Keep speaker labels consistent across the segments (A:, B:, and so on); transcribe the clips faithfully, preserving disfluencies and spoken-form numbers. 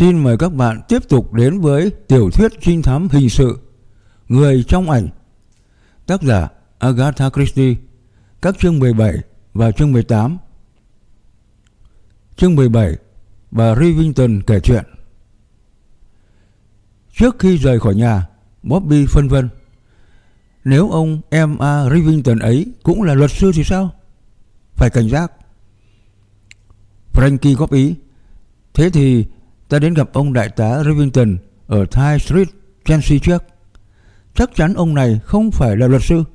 A: Xin mời các bạn tiếp tục đến với tiểu thuyết trinh thám hình sự Người trong ảnh, tác giả Agatha Christie, các chương mười bảy và chương mười tám. Chương mười bảy, bà Rivington kể chuyện. Trước khi rời khỏi nhà, Bobby phân vân. Nếu ông Emma Rivington ấy cũng là luật sư thì sao? Phải cảnh giác. Frankie góp ý. Thế thì ta đến gặp ông đại tá Rivington ở Tye Street, Chelsea trước. Chắc chắn ông này không phải là luật sư.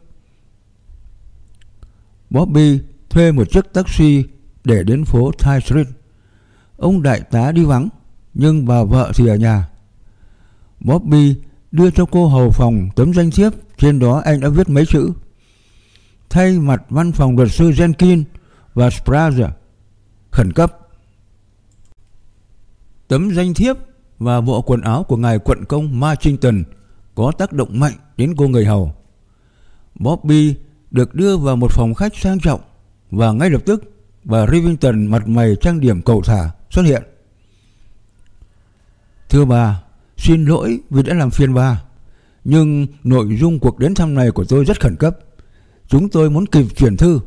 A: Bobby thuê một chiếc taxi để đến phố Tye Street. Ông đại tá đi vắng, nhưng bà vợ thì ở nhà. Bobby đưa cho cô hầu phòng tấm danh thiếp, trên đó anh đã viết mấy chữ: thay mặt văn phòng luật sư Jenkins và Sprague, khẩn cấp. Tấm danh thiếp và bộ quần áo của ngài quận công Marchington có tác động mạnh đến cô người hầu. Bobby được đưa vào một phòng khách sang trọng, và ngay lập tức bà Rivington mặt mày trang điểm cầu thả xuất hiện. Thưa bà, xin lỗi vì đã làm phiền bà, nhưng nội dung cuộc đến thăm này của tôi rất khẩn cấp. Chúng tôi muốn kịp chuyển thư.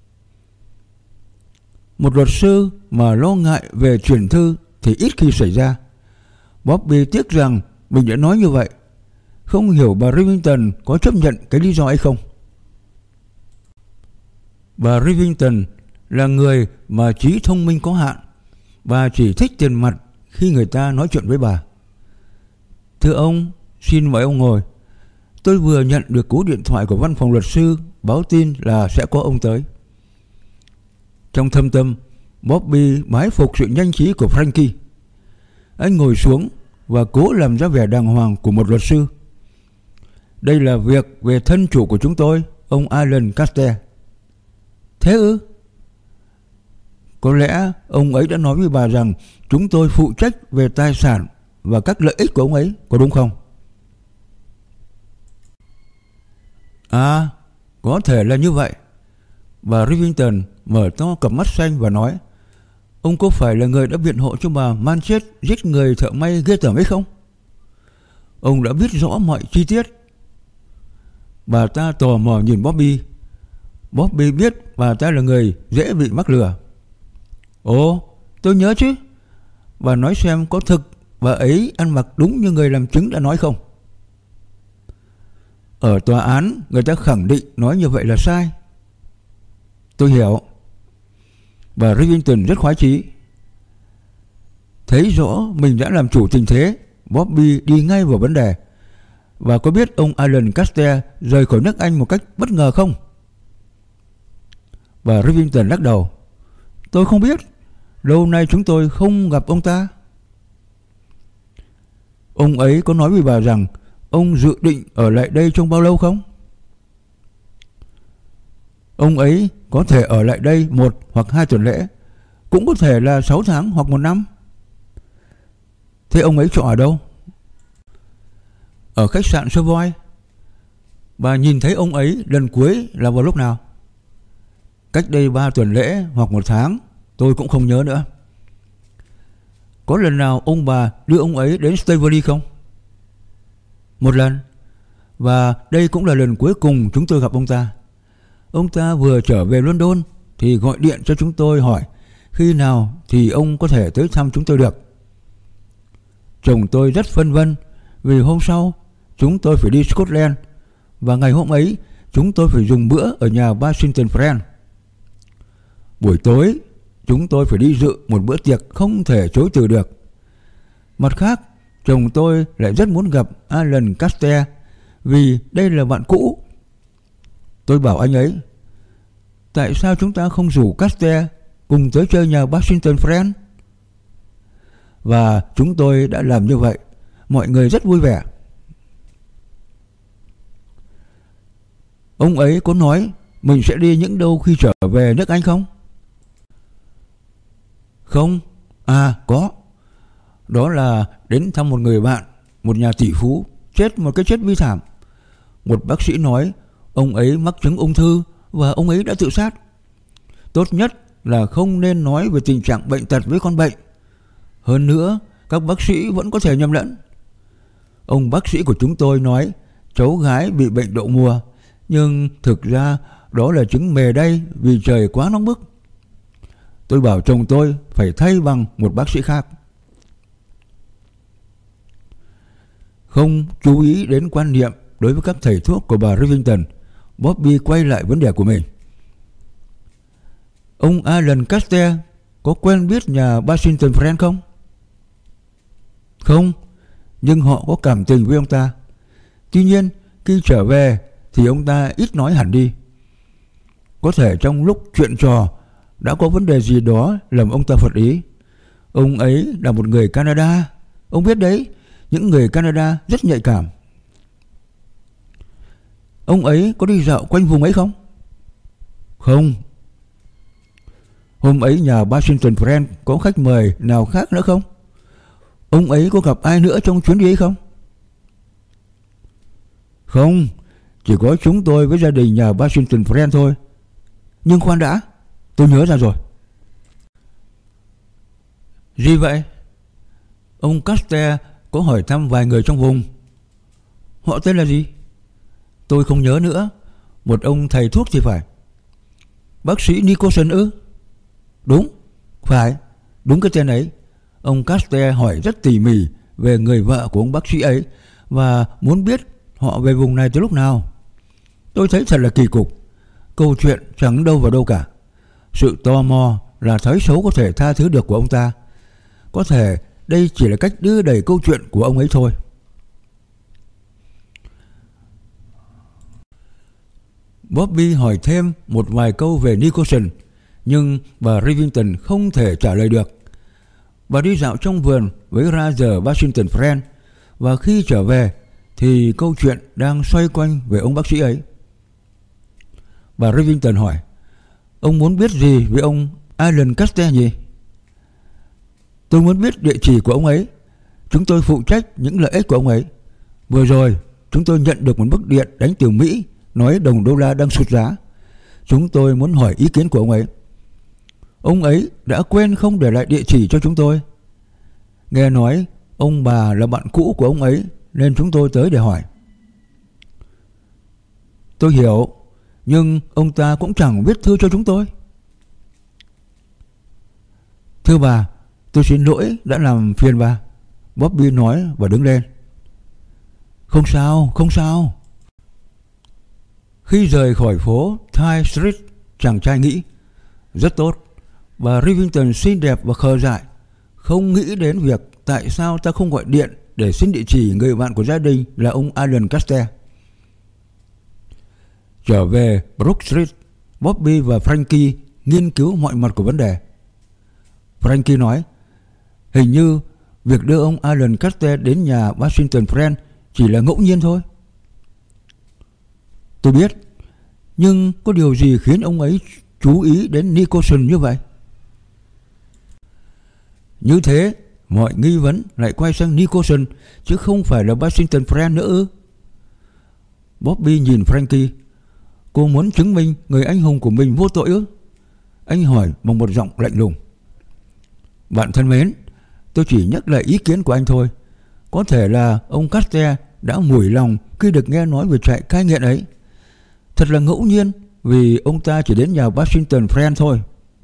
A: Một luật sư mà lo ngại về chuyển thư thì ít khi xảy ra. Bobby tiếc rằng mình đã nói như vậy. Không hiểu bà Rivington có chấp nhận cái lý do ấy không. Bà Rivington là người mà trí thông minh có hạn. Bà chỉ thích tiền mặt khi người ta nói chuyện với bà. Thưa ông, xin mời ông ngồi. Tôi vừa nhận được cú điện thoại của văn phòng luật sư báo tin là sẽ có ông tới. Trong thâm tâm, Bobby bái phục sự nhanh trí của Frankie. Anh ngồi xuống và cố làm ra vẻ đàng hoàng của một luật sư. Đây là việc về thân chủ của chúng tôi, ông Alan Caster. Thế ư? Có lẽ ông ấy đã nói với bà rằng chúng tôi phụ trách về tài sản và các lợi ích của ông ấy, có đúng không? À, có thể là như vậy. Bà Rivington mở to cặp mắt xanh và nói: ông có phải là người đã biện hộ cho bà Manchett giết người thợ may ghê tởm ấy không? Ông đã biết rõ mọi chi tiết. Bà ta tò mò nhìn Bobby. Bobby biết bà ta là người dễ bị mắc lừa. Ồ, tôi nhớ chứ. Bà nói xem có thực bà ấy ăn mặc đúng như người làm chứng đã nói không? Ở tòa án người ta khẳng định nói như vậy là sai. Tôi hiểu. Bà Rivington rất khoái chí. Thấy rõ mình đã làm chủ tình thế, Bobby đi ngay vào vấn đề. Và có biết ông Alan Caster rời khỏi nước Anh một cách bất ngờ không? Bà Rivington lắc đầu. Tôi không biết. Lâu nay chúng tôi không gặp ông ta. Ông ấy có nói với bà rằng ông dự định ở lại đây trong bao lâu không? Ông ấy có thể ở lại đây một hoặc hai tuần lễ, cũng có thể là sáu tháng hoặc một năm. Thế ông ấy trọ ở đâu? Ở khách sạn Savoy. Bà nhìn thấy ông ấy lần cuối là vào lúc nào? Cách đây ba tuần lễ hoặc một tháng, tôi cũng không nhớ nữa. Có lần nào ông bà đưa ông ấy đến Staveley không? Một lần. Và đây cũng là lần cuối cùng chúng tôi gặp ông ta. Ông ta vừa trở về London thì gọi điện cho chúng tôi hỏi khi nào thì ông có thể tới thăm chúng tôi được. Chồng tôi rất phân vân vì hôm sau chúng tôi phải đi Scotland, và ngày hôm ấy chúng tôi phải dùng bữa ở nhà Washington Friend. Buổi tối chúng tôi phải đi dự một bữa tiệc không thể chối từ được. Mặt khác, chồng tôi lại rất muốn gặp Alan Caster vì đây là bạn cũ. Tôi bảo anh ấy: tại sao chúng ta không rủ Caster cùng tới chơi nhà Washington Friend? Và chúng tôi đã làm như vậy. Mọi người rất vui vẻ. Ông ấy có nói mình sẽ đi những đâu khi trở về nước Anh không? Không. À, có. Đó là đến thăm một người bạn, một nhà tỷ phú, chết một cái chết bi thảm. Một bác sĩ nói ông ấy mắc chứng ung thư và ông ấy đã tự sát. Tốt nhất là không nên nói về tình trạng bệnh tật với con bệnh. Hơn nữa, các bác sĩ vẫn có thể nhầm lẫn. Ông bác sĩ của chúng tôi nói cháu gái bị bệnh đậu mùa, nhưng thực ra đó là chứng mề đay vì trời quá nóng bức. Tôi bảo chồng tôi phải thay bằng một bác sĩ khác. Không chú ý đến quan niệm đối với các thầy thuốc của bà Rivington, Bobby quay lại vấn đề của mình. Ông Alan Caster có quen biết nhà Washington Friend không? Không, nhưng họ có cảm tình với ông ta. Tuy nhiên, khi trở về thì ông ta ít nói hẳn đi. Có thể trong lúc chuyện trò đã có vấn đề gì đó làm ông ta phật ý. Ông ấy là một người Canada. Ông biết đấy, những người Canada rất nhạy cảm. Ông ấy có đi dạo quanh vùng ấy không? Không. Hôm ấy nhà Washington Friend có khách mời nào khác nữa không? Ông ấy có gặp ai nữa trong chuyến đi ấy không? Không, chỉ có chúng tôi với gia đình nhà Washington Friend thôi. Nhưng khoan đã, tôi nhớ ra rồi. Gì vậy? Ông Caster có hỏi thăm vài người trong vùng. Họ tên là gì? Tôi không nhớ nữa. Một ông thầy thuốc thì phải. Bác sĩ Nicholson ư? Đúng, phải, đúng cái tên ấy. Ông Caster hỏi rất tỉ mỉ về người vợ của ông bác sĩ ấy và muốn biết họ về vùng này từ lúc nào. Tôi thấy thật là kỳ cục. Câu chuyện chẳng đâu vào đâu cả. Sự tò mò là thói xấu có thể tha thứ được của ông ta. Có thể đây chỉ là cách đưa đẩy câu chuyện của ông ấy thôi. Bobby hỏi thêm một vài câu về Nicholson, nhưng bà Rivington không thể trả lời được. Bà đi dạo trong vườn với Roger Washington Friend, và khi trở về thì câu chuyện đang xoay quanh về ông bác sĩ ấy. Bà Rivington hỏi: ông muốn biết gì về ông Alan Caster nhỉ? Tôi muốn biết địa chỉ của ông ấy. Chúng tôi phụ trách những lợi ích của ông ấy. Vừa rồi chúng tôi nhận được một bức điện đánh từ Mỹ nói đồng đô la đang sụt giá. Chúng tôi muốn hỏi ý kiến của ông ấy. Ông ấy đã quên không để lại địa chỉ cho chúng tôi. Nghe nói ông bà là bạn cũ của ông ấy nên chúng tôi tới để hỏi. Tôi hiểu, nhưng ông ta cũng chẳng viết thư cho chúng tôi. Thưa bà, tôi xin lỗi đã làm phiền bà, Bobby nói và đứng lên. Không sao, không sao. Khi rời khỏi phố Tye Street, chàng trai nghĩ: rất tốt, bà Rivington xinh đẹp và khờ dại. Không nghĩ đến việc tại sao ta không gọi điện để xin địa chỉ người bạn của gia đình là ông Alan Caster. Trở về Brook Street, Bobby và Frankie nghiên cứu mọi mặt của vấn đề. Frankie nói: hình như việc đưa ông Alan Caster đến nhà Washington Friend chỉ là ngẫu nhiên thôi. Tôi biết, nhưng có điều gì khiến ông ấy chú ý đến Nicholson như vậy? Như thế, mọi nghi vấn lại quay sang Nicholson chứ không phải là Washington Friend nữa ư? Bobby nhìn Frankie. Cô muốn chứng minh người anh hùng của mình vô tội ư? Anh hỏi bằng một giọng lạnh lùng. Bạn thân mến, tôi chỉ nhắc lại ý kiến của anh thôi. Có thể là ông Caster đã mủi lòng khi được nghe nói về trại cai nghiện ấy. Thật là ngẫu nhiên vì ông ta chỉ đến nhà Washington Friend thôi.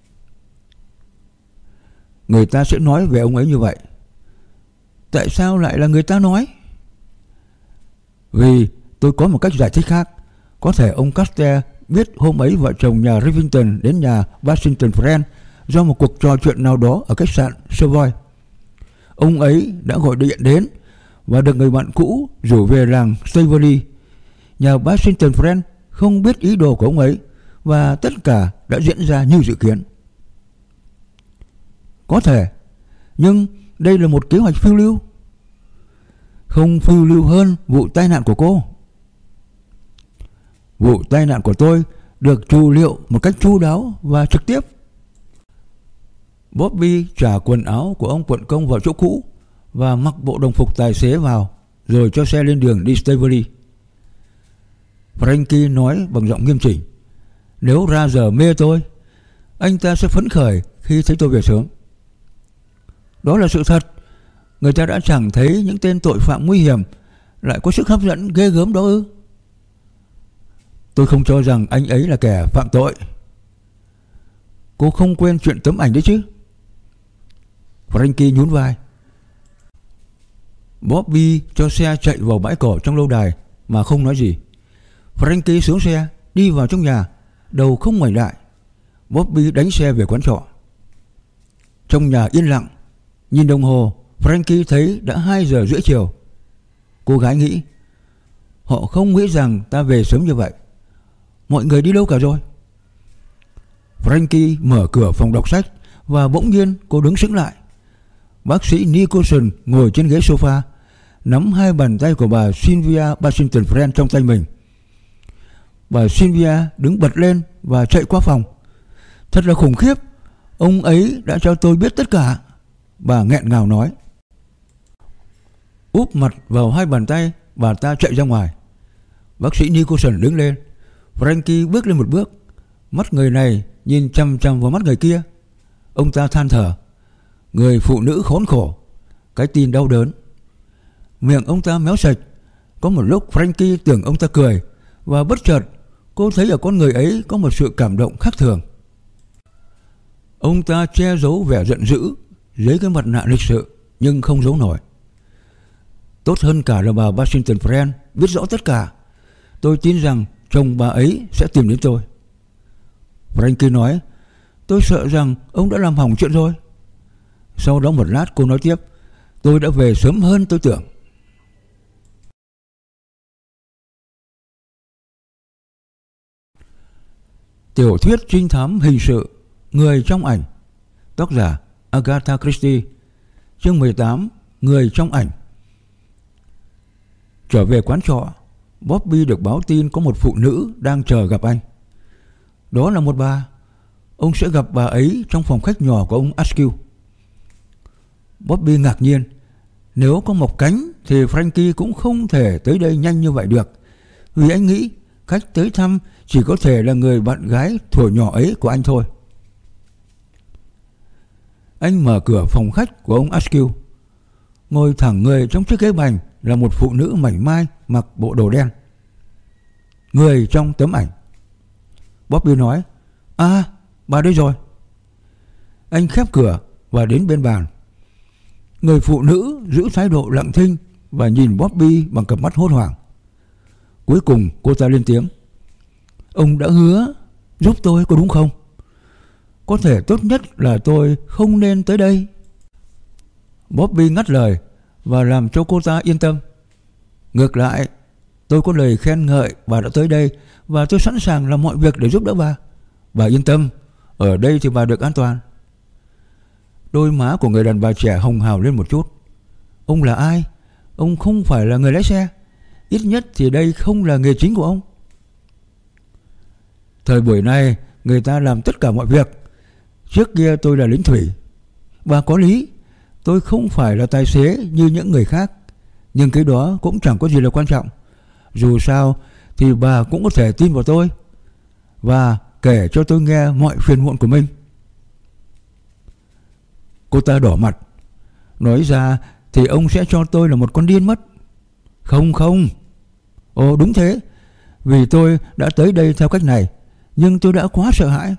A: Người ta sẽ nói về ông ấy như vậy. Tại sao lại là người ta nói? Vì tôi có một cách giải thích khác. Có thể ông Caster biết hôm ấy vợ chồng nhà Rivington đến nhà Washington Friend do một cuộc trò chuyện nào đó ở khách sạn Savoy. Ông ấy đã gọi điện đến và được người bạn cũ rủ về làng Staveley. Nhà Washington Friend không biết ý đồ của ông ấy và tất cả đã diễn ra như dự kiến. Có thể, nhưng đây là một kế hoạch phiêu lưu. Không phiêu lưu hơn vụ tai nạn của cô. Vụ tai nạn của tôi được trù liệu một cách chu đáo và trực tiếp. Bobby trả quần áo của ông quận công vào chỗ cũ và mặc bộ đồng phục tài xế vào, rồi cho xe lên đường đi Staveley. Frankie nói bằng giọng nghiêm chỉnh: nếu ra giờ mê tôi, anh ta sẽ phấn khởi khi thấy tôi về sớm. Đó là sự thật. Người ta đã chẳng thấy những tên tội phạm nguy hiểm lại có sức hấp dẫn ghê gớm đó ư? Tôi không cho rằng anh ấy là kẻ phạm tội. Cô không quên chuyện tấm ảnh đấy chứ? Frankie nhún vai. Bobby cho xe chạy vào bãi cỏ trong lâu đài mà không nói gì. Frankie xuống xe, đi vào trong nhà, đầu không ngoảnh lại. Bobby đánh xe về quán trọ. Trong nhà yên lặng. Nhìn đồng hồ, Frankie thấy đã hai giờ rưỡi chiều. Cô gái nghĩ, họ không nghĩ rằng ta về sớm như vậy. Mọi người đi đâu cả rồi? Frankie mở cửa phòng đọc sách và bỗng nhiên cô đứng sững lại. Bác sĩ Nicholson ngồi trên ghế sofa, nắm hai bàn tay của bà Sylvia Washington Friend trong tay mình. Bà Sylvia đứng bật lên và chạy qua phòng. Thật là khủng khiếp, ông ấy đã cho tôi biết tất cả, bà nghẹn ngào nói. Úp mặt vào hai bàn tay, bà ta chạy ra ngoài. Bác sĩ Nicholson đứng lên. Frankie bước lên một bước. Mắt người này nhìn chăm chăm vào mắt người kia. Ông ta than thở. Người phụ nữ khốn khổ, cái tin đau đớn. Miệng ông ta méo sạch. Có một lúc Frankie tưởng ông ta cười, và bất chợt cô thấy ở con người ấy có một sự cảm động khác thường. Ông ta che giấu vẻ giận dữ dưới cái mặt nạ lịch sự, nhưng không giấu nổi. Tốt hơn cả là bà Washington Friend biết rõ tất cả. Tôi tin rằng chồng bà ấy sẽ tìm đến tôi. Frankie nói, tôi sợ rằng ông đã làm hỏng chuyện rồi. Sau đó một lát cô nói tiếp, tôi đã về sớm hơn tôi tưởng. Tiểu thuyết trinh thám hình sự Người trong ảnh, tác giả Agatha Christie, chương mười tám, Người trong ảnh. Trở về quán trọ, Bobby được báo tin có một phụ nữ đang chờ gặp anh. Đó là một bà. Ông sẽ gặp bà ấy trong phòng khách nhỏ của ông Askew. Bobby ngạc nhiên. Nếu có mọc cánh thì Frankie cũng không thể tới đây nhanh như vậy được, vì anh nghĩ khách tới thăm chỉ có thể là người bạn gái thuở nhỏ ấy của anh thôi. Anh mở cửa phòng khách của ông Askew. Ngồi thẳng người trong chiếc ghế bành là một phụ nữ mảnh mai mặc bộ đồ đen. Người trong tấm ảnh. Bobby nói, à, bà đây rồi. Anh khép cửa và đến bên bàn. Người phụ nữ giữ thái độ lặng thinh và nhìn Bobby bằng cặp mắt hốt hoảng. Cuối cùng cô ta lên tiếng, ông đã hứa giúp tôi có đúng không? Có thể tốt nhất là tôi không nên tới đây. Bobby ngắt lời và làm cho cô ta yên tâm. Ngược lại, tôi có lời khen ngợi bà đã tới đây, và tôi sẵn sàng làm mọi việc để giúp đỡ bà. Bà yên tâm, ở đây thì bà được an toàn. Đôi má của người đàn bà trẻ hồng hào lên một chút. Ông là ai? Ông không phải là người lái xe. Ít nhất thì đây không là nghề chính của ông. Thời buổi này người ta làm tất cả mọi việc. Trước kia tôi là lính thủy. Bà có lý, tôi không phải là tài xế như những người khác, nhưng cái đó cũng chẳng có gì là quan trọng. Dù sao thì bà cũng có thể tin vào tôi và kể cho tôi nghe mọi phiền muộn của mình. Cô ta đỏ mặt. Nói ra thì ông sẽ cho tôi là một con điên mất. Không không. Ồ đúng thế. Vì tôi đã tới đây theo cách này, nhưng tôi đã quá sợ hãi.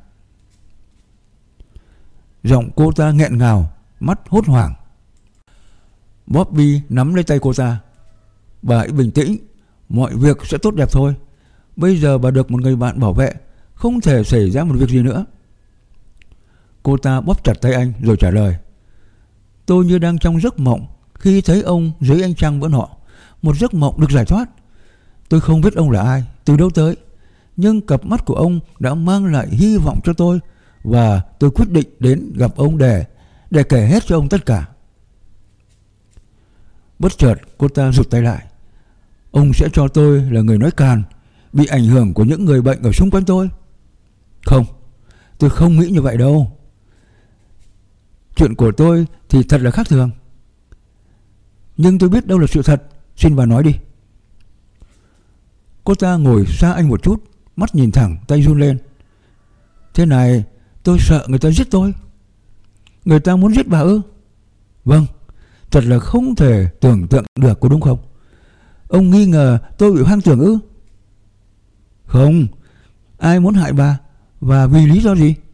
A: Giọng cô ta nghẹn ngào, mắt hốt hoảng. Bobby nắm lấy tay cô ta. Bà hãy bình tĩnh, mọi việc sẽ tốt đẹp thôi. Bây giờ bà được một người bạn bảo vệ, không thể xảy ra một việc gì nữa. Cô ta bóp chặt tay anh rồi trả lời, tôi như đang trong giấc mộng khi thấy ông dưới ánh trăng bữa nọ. Một giấc mộng được giải thoát. Tôi không biết ông là ai, từ đâu tới, nhưng cặp mắt của ông đã mang lại hy vọng cho tôi, và tôi quyết định đến gặp ông để để kể hết cho ông tất cả. Bất chợt cô ta rụt tay lại. Ông sẽ cho tôi là người nói càn, bị ảnh hưởng của những người bệnh ở xung quanh tôi. Không, tôi không nghĩ như vậy đâu. Chuyện của tôi thì thật là khác thường, nhưng tôi biết đâu là sự thật. Xin bà nói đi. Cô ta ngồi xa anh một chút, mắt nhìn thẳng, tay run lên. Thế này, tôi sợ người ta giết tôi. Người ta muốn giết bà ư? Vâng, Thật là không thể tưởng tượng được, có đúng không? Ông nghi ngờ tôi bị hoang tưởng ư? Không. Ai muốn hại bà? Và vì lý do gì?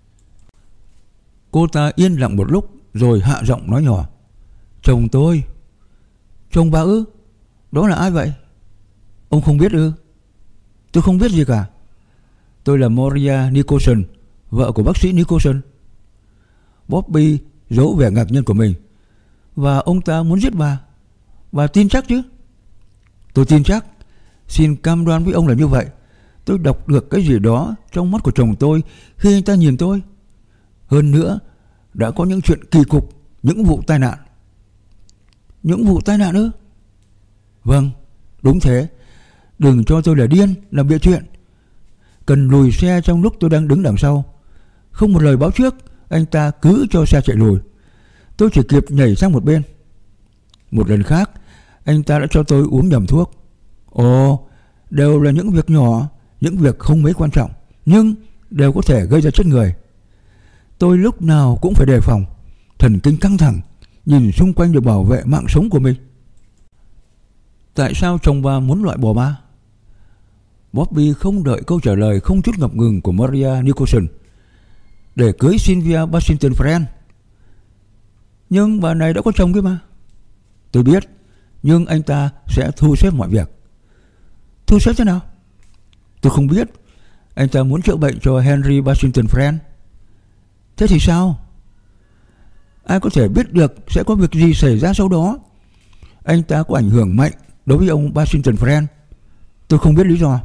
A: Cô ta yên lặng một lúc rồi hạ giọng nói nhỏ. Chồng tôi. Chồng bà ư? Đó là ai vậy? Ông không biết ư? Tôi không biết gì cả. Tôi là Moria Nicholson, vợ của bác sĩ Nicholson. Bobby giấu vẻ ngạc nhiên của mình. Và ông ta muốn giết bà? Bà tin chắc chứ? Tôi tin chắc. Xin cam đoan với ông là như vậy. Tôi đọc được cái gì đó trong mắt của chồng tôi khi anh ta nhìn tôi. Hơn nữa, đã có những chuyện kỳ cục, những vụ tai nạn. Những vụ tai nạn ư? Vâng, đúng thế. Đừng cho tôi là điên, làm bịa chuyện. Cần lùi xe trong lúc tôi đang đứng đằng sau. Không một lời báo trước, anh ta cứ cho xe chạy lùi. Tôi chỉ kịp nhảy sang một bên. Một lần khác, anh ta đã cho tôi uống nhầm thuốc. Ồ, đều là những việc nhỏ, những việc không mấy quan trọng, nhưng đều có thể gây ra chết người. Tôi lúc nào cũng phải đề phòng, thần kinh căng thẳng, nhìn xung quanh để bảo vệ mạng sống của mình. Tại sao chồng bà muốn loại bỏ bà? Bobby không đợi câu trả lời không chút ngập ngừng của Maria Nicholson. Để cưới Sylvia Bassington Friend. Nhưng bà này đã có chồng kia mà. Tôi biết, nhưng anh ta sẽ thu xếp mọi việc. Thu xếp thế nào? Tôi không biết. Anh ta muốn chữa bệnh cho Henry Bassington Friend. Thế thì sao? Ai có thể biết được sẽ có việc gì xảy ra sau đó. Anh ta có ảnh hưởng mạnh đối với ông Bassington Friend. Tôi không biết lý do.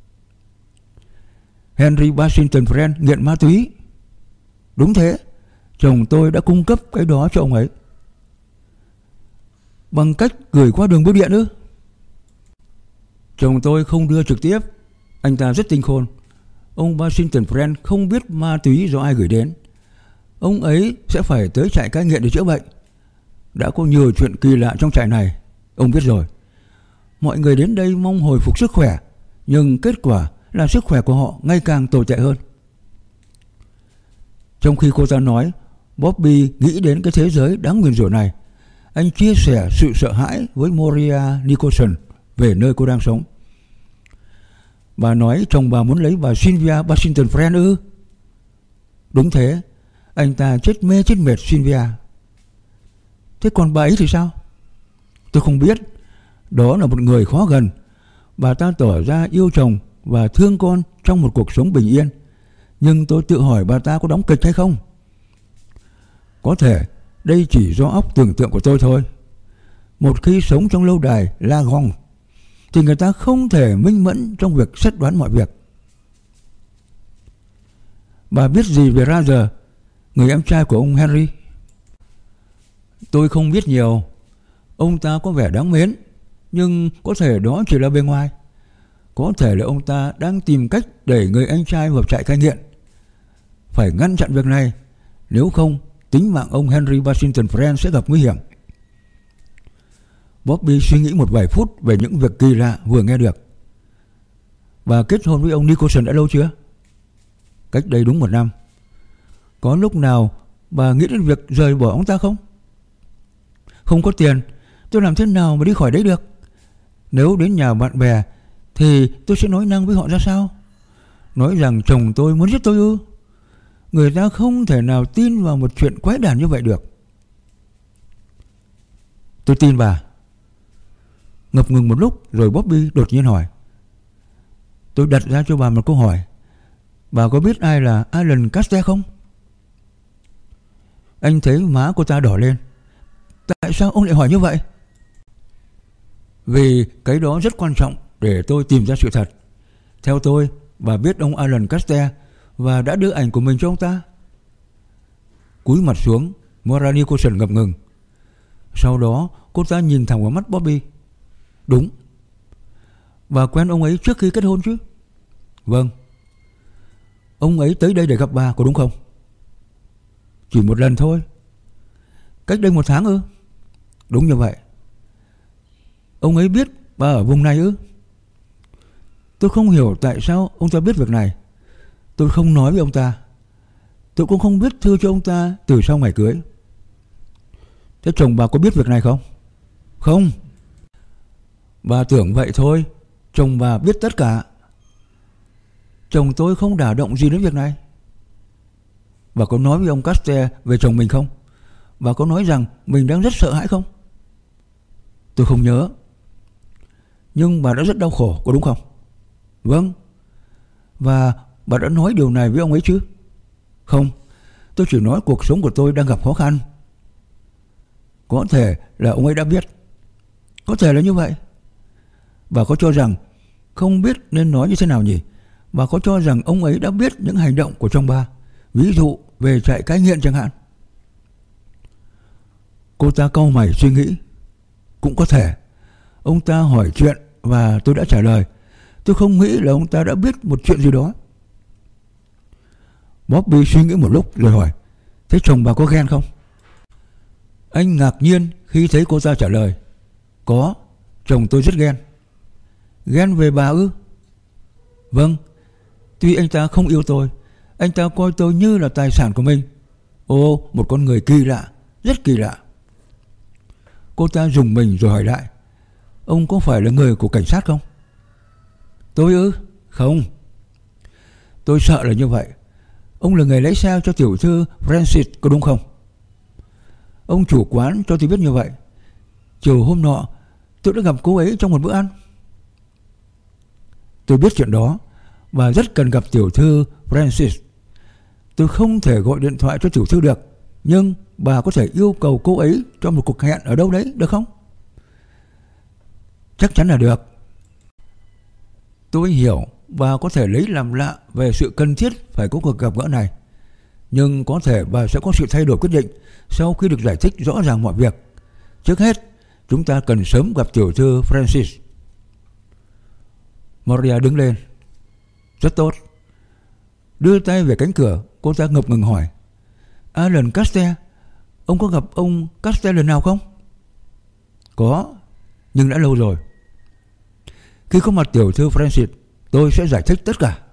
A: Henry Bassington Friend nghiện ma túy. Đúng thế. Chồng tôi đã cung cấp cái đó cho ông ấy. Bằng cách gửi qua đường bưu điện ư? Chồng tôi không đưa trực tiếp. Anh ta rất tinh khôn. Ông Bassington Friend không biết ma túy do ai gửi đến. Ông ấy sẽ phải tới trại cai nghiện để chữa bệnh. Đã có nhiều chuyện kỳ lạ trong trại này. Ông biết rồi. Mọi người đến đây mong hồi phục sức khỏe, nhưng kết quả là sức khỏe của họ ngày càng tồi tệ hơn. Trong khi cô ta nói, Bobby nghĩ đến cái thế giới đáng nguyền rủa này. Anh chia sẻ sự sợ hãi với Moria Nicholson về nơi cô đang sống. Bà nói chồng bà muốn lấy bà Sylvia Bassington Friend ư? Đúng thế. Anh ta chết mê chết mệt Sylvia. Thế còn bà ấy thì sao? Tôi không biết. Đó là một người khó gần. Bà ta tỏ ra yêu chồng và thương con trong một cuộc sống bình yên. Nhưng tôi tự hỏi bà ta có đóng kịch hay không? Có thể đây chỉ do óc tưởng tượng của tôi thôi. Một khi sống trong lâu đài La Gong thì người ta không thể minh mẫn trong việc xét đoán mọi việc. Bà biết gì về Roger, người em trai của ông Henry? Tôi không biết nhiều. Ông ta có vẻ đáng mến, nhưng có thể đó chỉ là bề ngoài. Có thể là ông ta đang tìm cách để người anh trai vào trại cai nghiện. Phải ngăn chặn việc này, nếu không tính mạng ông Henry Bassington Friend sẽ gặp nguy hiểm. Bobby suy nghĩ một vài phút về những việc kỳ lạ vừa nghe được. Bà kết hôn với ông Nicholson đã lâu chưa? Cách đây đúng một năm. Có lúc nào bà nghĩ đến việc rời bỏ ông ta không? Không có tiền, tôi làm thế nào mà đi khỏi đấy được? Nếu đến nhà bạn bè thì tôi sẽ nói năng với họ ra sao? Nói rằng chồng tôi muốn giết tôi ư? Người ta không thể nào tin vào một chuyện quái đản như vậy được. Tôi tin bà. Ngập ngừng một lúc rồi Bobby đột nhiên hỏi. Tôi đặt ra cho bà một câu hỏi. Bà có biết ai là Alan Caster không? Anh thấy má cô ta đỏ lên. Tại sao ông lại hỏi như vậy? Vì cái đó rất quan trọng để tôi tìm ra sự thật. Theo tôi, bà biết ông Alan Caster và đã đưa ảnh của mình cho ông ta. Cúi mặt xuống, Moira Nicholson ngập ngừng. Sau đó cô ta nhìn thẳng vào mắt Bobby. Đúng. Bà quen ông ấy trước khi kết hôn chứ? Vâng. Ông ấy tới đây để gặp bà, có đúng không? Chỉ một lần thôi. Cách đây một tháng ư? Đúng như vậy. Ông ấy biết bà ở vùng này ư? Tôi không hiểu tại sao ông ta biết việc này. Tôi không nói với ông ta. Tôi cũng không viết thư cho ông ta từ sau ngày cưới. Thế chồng bà có biết việc này không? Không. Bà tưởng vậy thôi. Chồng bà biết tất cả. Chồng tôi không đả động gì đến việc này. Bà có nói với ông Castel về chồng mình không? Bà có nói rằng mình đang rất sợ hãi không? Tôi không nhớ. Nhưng bà đã rất đau khổ, có đúng không? Vâng. Và bà đã nói điều này với ông ấy chứ? Không. Tôi chỉ nói cuộc sống của tôi đang gặp khó khăn. Có thể là ông ấy đã biết. Có thể là như vậy. Bà có cho rằng không biết nên nói như thế nào nhỉ? Bà có cho rằng ông ấy đã biết những hành động của chồng bà, ví dụ về chạy cai nghiện chẳng hạn? Cô ta cau mày suy nghĩ. Cũng có thể. Ông ta hỏi chuyện và tôi đã trả lời. Tôi không nghĩ là ông ta đã biết một chuyện gì đó. Bobby suy nghĩ một lúc rồi hỏi, thế chồng bà có ghen không? Anh ngạc nhiên khi thấy cô ta trả lời, có, chồng tôi rất ghen. Ghen về bà ư? Vâng. Tuy anh ta không yêu tôi, anh ta coi tôi như là tài sản của mình. Ồ, một con người kỳ lạ, rất kỳ lạ. Cô ta rùng mình rồi hỏi lại, ông có phải là người của cảnh sát không? Tôi ư? Không. Tôi sợ là như vậy. Ông là người lấy xe cho tiểu thư Francis, có đúng không? Ông chủ quán cho tôi biết như vậy. Chiều hôm nọ tôi đã gặp cô ấy trong một bữa ăn. Tôi biết chuyện đó và rất cần gặp tiểu thư Francis. Tôi không thể gọi điện thoại cho tiểu thư được, nhưng bà có thể yêu cầu cô ấy cho một cuộc hẹn ở đâu đấy, được không? Chắc chắn là được. Tôi hiểu bà có thể lấy làm lạ về sự cần thiết phải có cuộc gặp gỡ này, nhưng có thể bà sẽ có sự thay đổi quyết định sau khi được giải thích rõ ràng mọi việc. Trước hết, chúng ta cần sớm gặp tiểu thư Francis. Maria đứng lên. Rất tốt. Đưa tay về cánh cửa, cô ta ngập ngừng hỏi, Alan Castel, ông có gặp ông Castel lần nào không? Có, nhưng đã lâu rồi. Khi có mặt tiểu thư Francis, tôi sẽ giải thích tất cả.